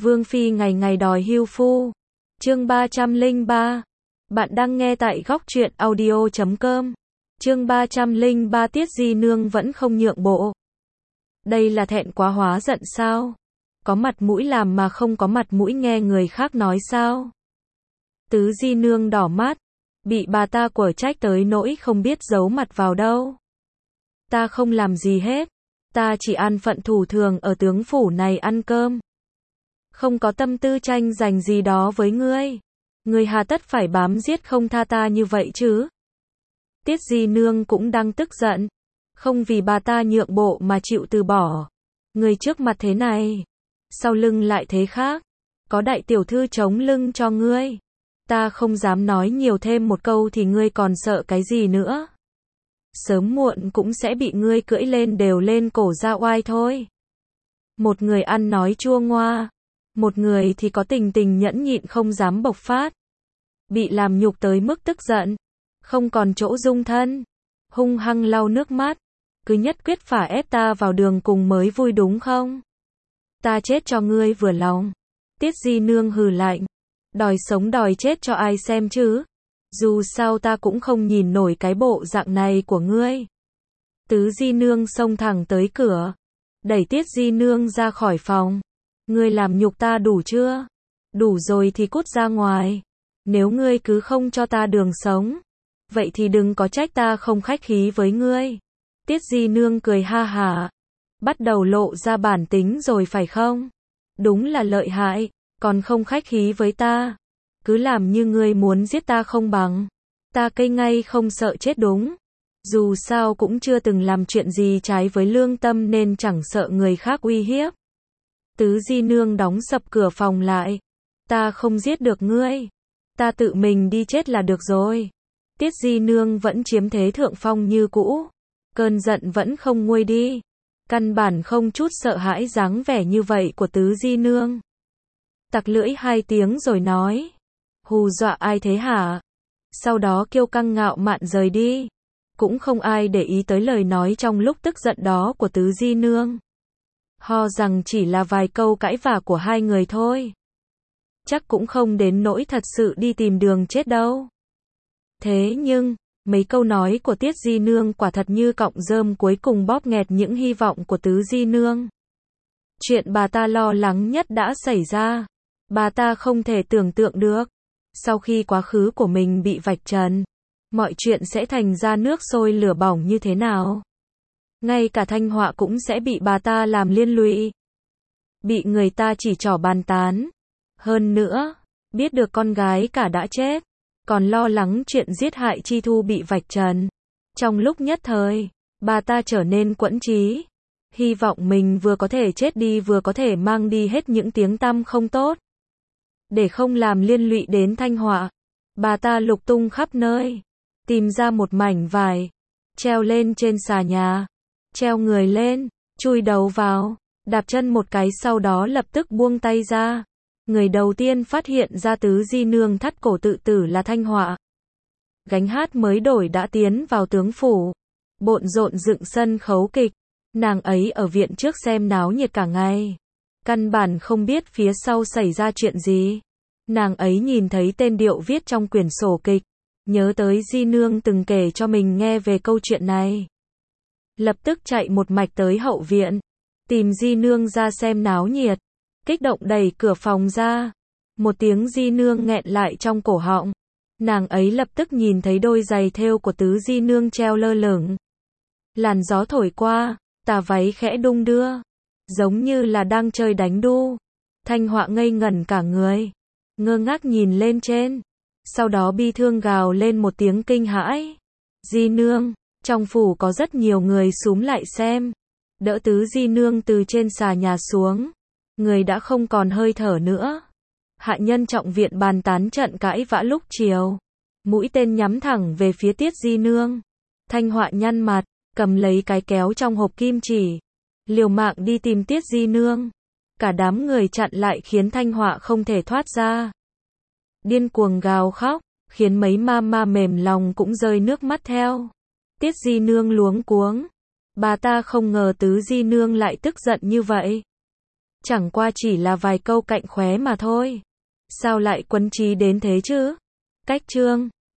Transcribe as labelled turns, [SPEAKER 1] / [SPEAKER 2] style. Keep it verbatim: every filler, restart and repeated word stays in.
[SPEAKER 1] Vương phi ngày ngày đòi hưu phu. Chương ba trăm lẻ ba. Bạn đang nghe tại góc truyện audio chấm com. Chương ba trăm lẻ ba Tiết Di Nương vẫn không nhượng bộ. Đây là thẹn quá hóa giận sao? Có mặt mũi làm mà không có mặt mũi nghe người khác nói sao? Tứ Di Nương đỏ mắt, bị bà ta quở trách tới nỗi không biết giấu mặt vào đâu. Ta không làm gì hết, ta chỉ an phận thủ thường ở tướng phủ này ăn cơm. Không có tâm tư tranh giành gì đó với ngươi. Ngươi hà tất phải bám giết không tha ta như vậy chứ? Tiết Di Nương cũng đang tức giận. Không vì bà ta nhượng bộ mà chịu từ bỏ. Ngươi trước mặt thế này, sau lưng lại thế khác. Có đại tiểu thư chống lưng cho ngươi. Ta không dám nói nhiều thêm một câu thì ngươi còn sợ cái gì nữa? Sớm muộn cũng sẽ bị ngươi cưỡi lên đều lên cổ ra oai thôi. Một người ăn nói chua ngoa, một người thì có tình tình nhẫn nhịn không dám bộc phát. Bị làm nhục tới mức tức giận, không còn chỗ dung thân, hung hăng lau nước mắt, cứ nhất quyết phả ép ta vào đường cùng mới vui đúng không? Ta chết cho ngươi vừa lòng. Tiết Di Nương hừ lạnh, đòi sống đòi chết cho ai xem chứ? Dù sao ta cũng không nhìn nổi cái bộ dạng này của ngươi. Tứ Di Nương xông thẳng tới cửa, đẩy Tiết Di Nương ra khỏi phòng. Ngươi làm nhục ta đủ chưa? Đủ rồi thì cút ra ngoài. Nếu ngươi cứ không cho ta đường sống, vậy thì đừng có trách ta không khách khí với ngươi. Tiết Di Nương cười ha hả, bắt đầu lộ ra bản tính rồi phải không? Đúng là lợi hại, còn không khách khí với ta. Cứ làm như ngươi muốn giết ta không bằng. Ta cây ngay không sợ chết đúng. Dù sao cũng chưa từng làm chuyện gì trái với lương tâm nên chẳng sợ người khác uy hiếp. Tứ Di Nương đóng sập cửa phòng lại. Ta không giết được ngươi. Ta tự mình đi chết là được rồi. Tiết Di Nương vẫn chiếm thế thượng phong như cũ. Cơn giận vẫn không nguôi đi. Căn bản không chút sợ hãi dáng vẻ như vậy của Tứ Di Nương. Tặc lưỡi hai tiếng rồi nói. Hù dọa ai thế hả? Sau đó kiêu căng ngạo mạn rời đi. Cũng không ai để ý tới lời nói trong lúc tức giận đó của Tứ Di Nương. Ho rằng chỉ là vài câu cãi vã của hai người thôi. Chắc cũng không đến nỗi thật sự đi tìm đường chết đâu. Thế nhưng, mấy câu nói của Tiết Di Nương quả thật như cọng rơm cuối cùng bóp nghẹt những hy vọng của Tứ Di Nương. Chuyện bà ta lo lắng nhất đã xảy ra. Bà ta không thể tưởng tượng được. Sau khi quá khứ của mình bị vạch trần, mọi chuyện sẽ thành ra nước sôi lửa bỏng như thế nào. Ngay cả Thanh Họa cũng sẽ bị bà ta làm liên lụy. Bị người ta chỉ trỏ bàn tán. Hơn nữa, biết được con gái cả đã chết, còn lo lắng chuyện giết hại Chi Thu bị vạch trần. Trong lúc nhất thời, bà ta trở nên quẫn trí. Hy vọng mình vừa có thể chết đi vừa có thể mang đi hết những tiếng tăm không tốt. Để không làm liên lụy đến Thanh Họa, bà ta lục tung khắp nơi, tìm ra một mảnh vải, treo lên trên xà nhà, treo người lên, chui đầu vào, đạp chân một cái sau đó lập tức buông tay ra. Người đầu tiên phát hiện ra Tứ Di Nương thắt cổ tự tử là Thanh Họa. Gánh hát mới đổi đã tiến vào tướng phủ, bộn rộn dựng sân khấu kịch. Nàng ấy ở viện trước xem náo nhiệt cả ngày. Căn bản không biết phía sau xảy ra chuyện gì. Nàng ấy nhìn thấy tên điệu viết trong quyển sổ kịch, nhớ tới Di Nương từng kể cho mình nghe về câu chuyện này. Lập tức chạy một mạch tới hậu viện, tìm Di Nương ra xem náo nhiệt. Kích động đẩy cửa phòng ra. Một tiếng Di Nương nghẹn lại trong cổ họng. Nàng ấy lập tức nhìn thấy đôi giày thêu của Tứ Di Nương treo lơ lửng. Làn gió thổi qua, tà váy khẽ đung đưa, giống như là đang chơi đánh đu. Thanh Họa ngây ngẩn cả người, ngơ ngác nhìn lên trên, sau đó bi thương gào lên một tiếng kinh hãi. Di Nương, trong phủ có rất nhiều người xúm lại xem, đỡ Tứ Di Nương từ trên xà nhà xuống. Người đã không còn hơi thở nữa. Hạ nhân trọng viện bàn tán trận cãi vã lúc chiều. Mũi tên nhắm thẳng về phía Tiết Di Nương. Thanh Họa nhăn mặt, cầm lấy cái kéo trong hộp kim chỉ, liều mạng đi tìm Tiết Di Nương. Cả đám người chặn lại khiến Thanh Họa không thể thoát ra. Điên cuồng gào khóc, khiến mấy ma ma mềm lòng cũng rơi nước mắt theo. Tiết Di Nương luống cuống. Bà ta không ngờ Tứ Di Nương lại tức giận như vậy. Chẳng qua chỉ là vài câu cạnh khóe mà thôi. Sao lại quấn trí đến thế chứ? Cách chương